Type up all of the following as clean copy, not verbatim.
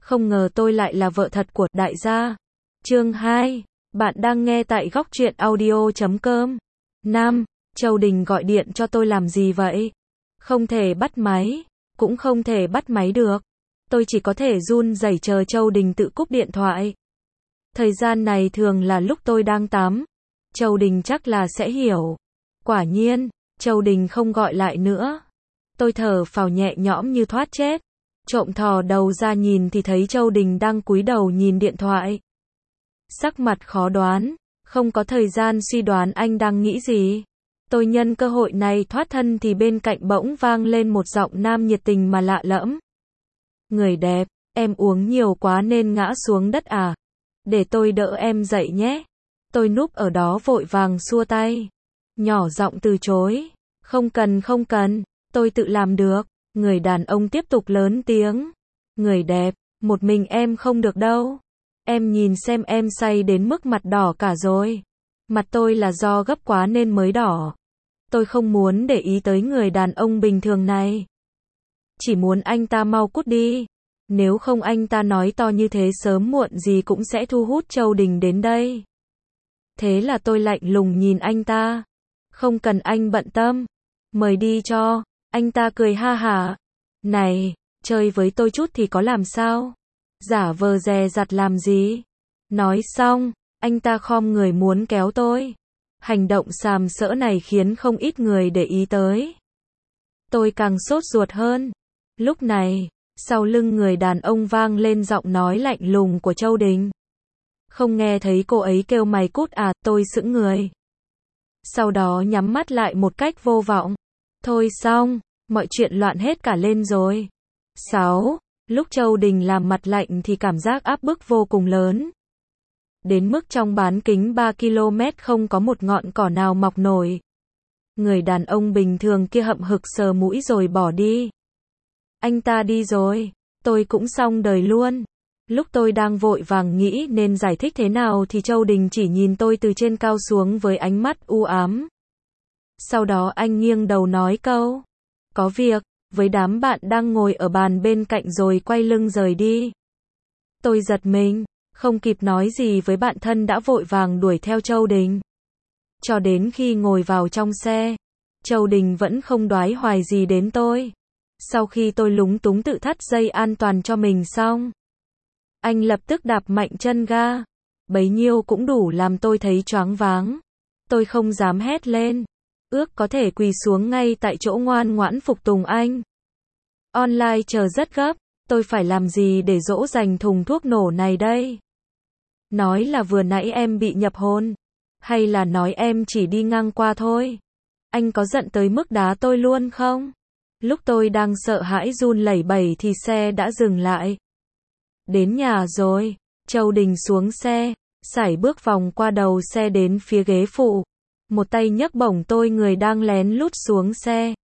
Không ngờ tôi lại là vợ thật của đại gia. Chương 2. Bạn đang nghe tại góc truyện audio.com. Nam, Châu Đình gọi điện cho tôi làm gì vậy? Không thể bắt máy, cũng không thể bắt máy được. Tôi chỉ có thể run rẩy chờ Châu Đình tự cúp điện thoại. Thời gian này thường là lúc tôi đang tắm. Châu Đình chắc là sẽ hiểu. Quả nhiên, Châu Đình không gọi lại nữa. Tôi thở phào nhẹ nhõm như thoát chết. Trộm thò đầu ra nhìn thì thấy Châu Đình đang cúi đầu nhìn điện thoại. Sắc mặt khó đoán, không có thời gian suy đoán anh đang nghĩ gì. Tôi nhân cơ hội này thoát thân thì bên cạnh bỗng vang lên một giọng nam nhiệt tình mà lạ lẫm. Người đẹp, em uống nhiều quá nên ngã xuống đất à? Để tôi đỡ em dậy nhé. Tôi núp ở đó vội vàng xua tay. Nhỏ giọng từ chối. Không cần, tôi tự làm được. Người đàn ông tiếp tục lớn tiếng. Người đẹp, một mình em không được đâu. Em nhìn xem em say đến mức mặt đỏ cả rồi. Mặt tôi là do gấp quá nên mới đỏ. Tôi không muốn để ý tới người đàn ông bình thường này. Chỉ muốn anh ta mau cút đi. Nếu không anh ta nói to như thế sớm muộn gì cũng sẽ thu hút Châu Đình đến đây. Thế là tôi lạnh lùng nhìn anh ta. Không cần anh bận tâm. Mời đi cho. Anh ta cười ha hả. Này, chơi với tôi chút thì có làm sao? Giả vờ dè dặt làm gì? Nói xong, anh ta khom người muốn kéo tôi. Hành động sàm sỡ này khiến không ít người để ý tới. Tôi càng sốt ruột hơn. Lúc này, sau lưng người đàn ông vang lên giọng nói lạnh lùng của Châu Đình. Không nghe thấy cô ấy kêu mày cút à? Tôi sững người. Sau đó nhắm mắt lại một cách vô vọng. Thôi xong, mọi chuyện loạn hết cả lên rồi. 6. Lúc Châu Đình làm mặt lạnh thì cảm giác áp bức vô cùng lớn. Đến mức trong bán kính 3 km không có một ngọn cỏ nào mọc nổi. Người đàn ông bình thường kia hậm hực sờ mũi rồi bỏ đi. Anh ta đi rồi, tôi cũng xong đời luôn. Lúc tôi đang vội vàng nghĩ nên giải thích thế nào thì Châu Đình chỉ nhìn tôi từ trên cao xuống với ánh mắt u ám. Sau đó anh nghiêng đầu nói câu, có việc, với đám bạn đang ngồi ở bàn bên cạnh rồi quay lưng rời đi. Tôi giật mình, không kịp nói gì với bạn thân đã vội vàng đuổi theo Châu Đình. Cho đến khi ngồi vào trong xe, Châu Đình vẫn không đoái hoài gì đến tôi. Sau khi tôi lúng túng tự thắt dây an toàn cho mình xong, anh lập tức đạp mạnh chân ga. Bấy nhiêu cũng đủ làm tôi thấy choáng váng. Tôi không dám hét lên. Ước có thể quỳ xuống ngay tại chỗ ngoan ngoãn phục tùng anh. Online chờ rất gấp. Tôi phải làm gì để dỗ dành thùng thuốc nổ này đây? Nói là vừa nãy em bị nhập hôn. Hay là nói em chỉ đi ngang qua thôi? Anh có giận tới mức đá tôi luôn không? Lúc tôi đang sợ hãi run lẩy bẩy thì xe đã dừng lại. Đến nhà rồi. Châu Đình xuống xe, sải bước vòng qua đầu xe đến phía ghế phụ. Một tay nhấc bổng tôi người đang lén lút xuống xe.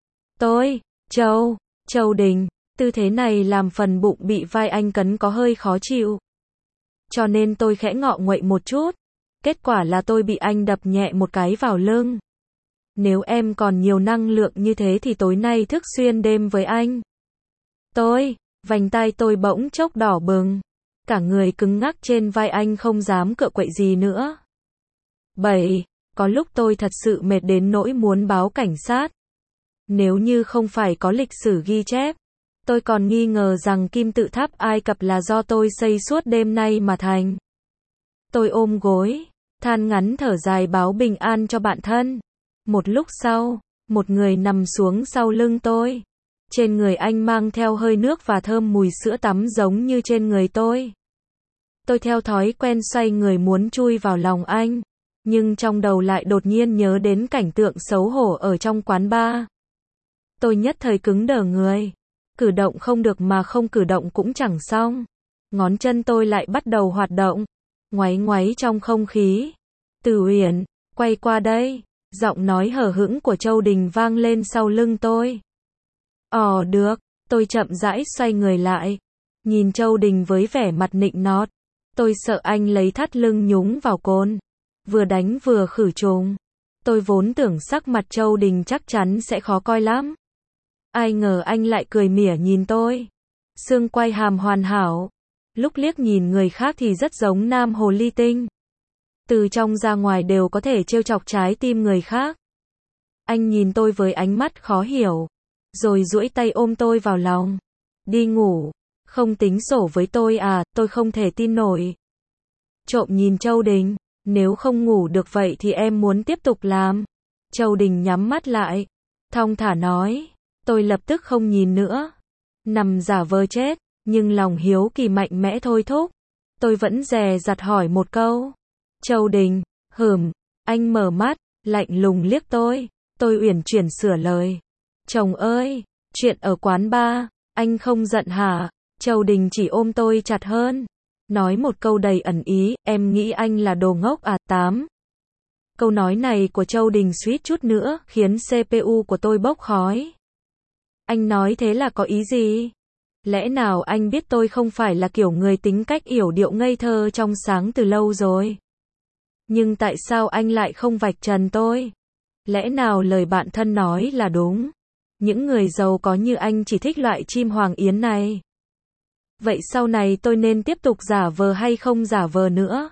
Châu Đình, tư thế này làm phần bụng bị vai anh cấn có hơi khó chịu. Cho nên tôi khẽ ngọ nguậy một chút. Kết quả là tôi bị anh đập nhẹ một cái vào lưng. Nếu em còn nhiều năng lượng như thế thì tối nay thức xuyên đêm với anh. Vành tai tôi bỗng chốc đỏ bừng. Cả người cứng ngắc trên vai anh không dám cựa quậy gì nữa. 7. Có lúc tôi thật sự mệt đến nỗi muốn báo cảnh sát. Nếu như không phải có lịch sử ghi chép, tôi còn nghi ngờ rằng kim tự tháp Ai Cập là do tôi xây suốt đêm nay mà thành. Tôi ôm gối, than ngắn thở dài báo bình an cho bạn thân. Một lúc sau, một người nằm xuống sau lưng tôi. Trên người anh mang theo hơi nước và thơm mùi sữa tắm giống như trên người tôi. Tôi theo thói quen xoay người muốn chui vào lòng anh. Nhưng trong đầu lại đột nhiên nhớ đến cảnh tượng xấu hổ ở trong quán bar. Tôi nhất thời cứng đờ người. Cử động không được mà không cử động cũng chẳng xong. Ngón chân tôi lại bắt đầu hoạt động. Ngoáy ngoáy trong không khí. Từ Uyển, quay qua đây. Giọng nói hờ hững của Châu Đình vang lên sau lưng tôi. Được. Tôi chậm rãi xoay người lại. Nhìn Châu Đình với vẻ mặt nịnh nọt. Tôi sợ anh lấy thắt lưng nhúng vào côn. Vừa đánh vừa khử trùng. Tôi vốn tưởng sắc mặt Châu Đình chắc chắn sẽ khó coi lắm. Ai ngờ anh lại cười mỉa nhìn tôi. Xương quai hàm hoàn hảo. Lúc liếc nhìn người khác thì rất giống nam hồ ly tinh. Từ trong ra ngoài đều có thể trêu chọc trái tim người khác. Anh nhìn tôi với ánh mắt khó hiểu, rồi duỗi tay ôm tôi vào lòng. Đi ngủ, không tính sổ với tôi à, tôi không thể tin nổi. Trộm nhìn Châu Đình, nếu không ngủ được vậy thì em muốn tiếp tục làm. Châu Đình nhắm mắt lại, thong thả nói. Tôi lập tức không nhìn nữa. Nằm giả vờ chết, nhưng lòng hiếu kỳ mạnh mẽ thôi thúc. Tôi vẫn dè dặt hỏi một câu. Châu Đình, anh mở mắt, lạnh lùng liếc tôi. Tôi uyển chuyển sửa lời. Chồng ơi, chuyện ở quán bar, anh không giận hả? Châu Đình chỉ ôm tôi chặt hơn. Nói một câu đầy ẩn ý, em nghĩ anh là đồ ngốc à? 8. Câu nói này của Châu Đình suýt chút nữa khiến CPU của tôi bốc khói. Anh nói thế là có ý gì? Lẽ nào anh biết tôi không phải là kiểu người tính cách yểu điệu ngây thơ trong sáng từ lâu rồi? Nhưng tại sao anh lại không vạch trần tôi? Lẽ nào lời bạn thân nói là đúng? Những người giàu có như anh chỉ thích loại chim hoàng yến này. Vậy sau này tôi nên tiếp tục giả vờ hay không giả vờ nữa?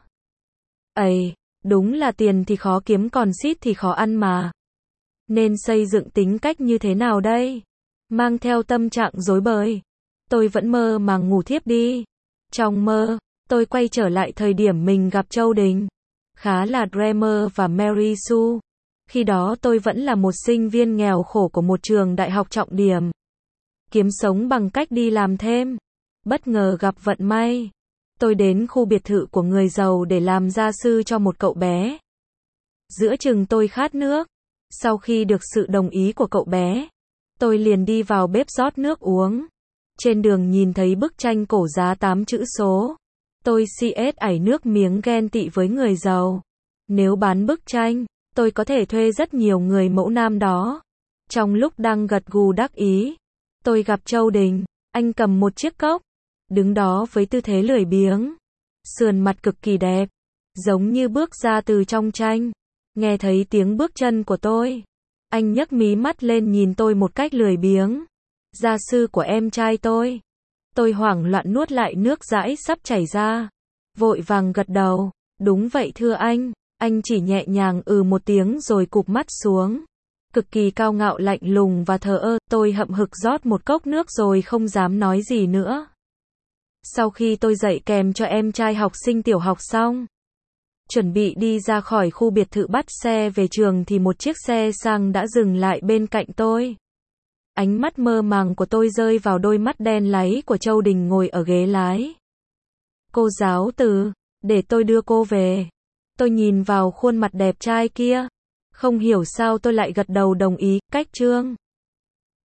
Ây, đúng là tiền thì khó kiếm còn xít thì khó ăn mà. Nên xây dựng tính cách như thế nào đây? Mang theo tâm trạng rối bời, tôi vẫn mơ màng ngủ thiếp đi. Trong mơ, tôi quay trở lại thời điểm mình gặp Châu Đình. Khá là Dreamer và Mary Sue. Khi đó tôi vẫn là một sinh viên nghèo khổ của một trường đại học trọng điểm. Kiếm sống bằng cách đi làm thêm. Bất ngờ gặp vận may. Tôi đến khu biệt thự của người giàu để làm gia sư cho một cậu bé. Giữa chừng tôi khát nước. Sau khi được sự đồng ý của cậu bé, tôi liền đi vào bếp rót nước uống. Trên đường nhìn thấy bức tranh cổ giá 8 chữ số. Tôi CS ảy nước miếng ghen tị với người giàu. Nếu bán bức tranh, tôi có thể thuê rất nhiều người mẫu nam đó. Trong lúc đang gật gù đắc ý, tôi gặp Châu Đình. Anh cầm một chiếc cốc, đứng đó với tư thế lười biếng. Sườn mặt cực kỳ đẹp, giống như bước ra từ trong tranh. Nghe thấy tiếng bước chân của tôi, anh nhấc mí mắt lên nhìn tôi một cách lười biếng. Gia sư của em trai tôi. Tôi hoảng loạn nuốt lại nước dãi sắp chảy ra. Vội vàng gật đầu. Đúng vậy thưa anh. Anh chỉ nhẹ nhàng một tiếng rồi cụp mắt xuống. Cực kỳ cao ngạo lạnh lùng và thờ ơ. Tôi hậm hực rót một cốc nước rồi không dám nói gì nữa. Sau khi tôi dạy kèm cho em trai học sinh tiểu học xong, chuẩn bị đi ra khỏi khu biệt thự bắt xe về trường thì một chiếc xe sang đã dừng lại bên cạnh tôi. Ánh mắt mơ màng của tôi rơi vào đôi mắt đen láy của Châu Đình ngồi ở ghế lái. Cô giáo Từ, để tôi đưa cô về. Tôi nhìn vào khuôn mặt đẹp trai kia. Không hiểu sao tôi lại gật đầu đồng ý. Cách chương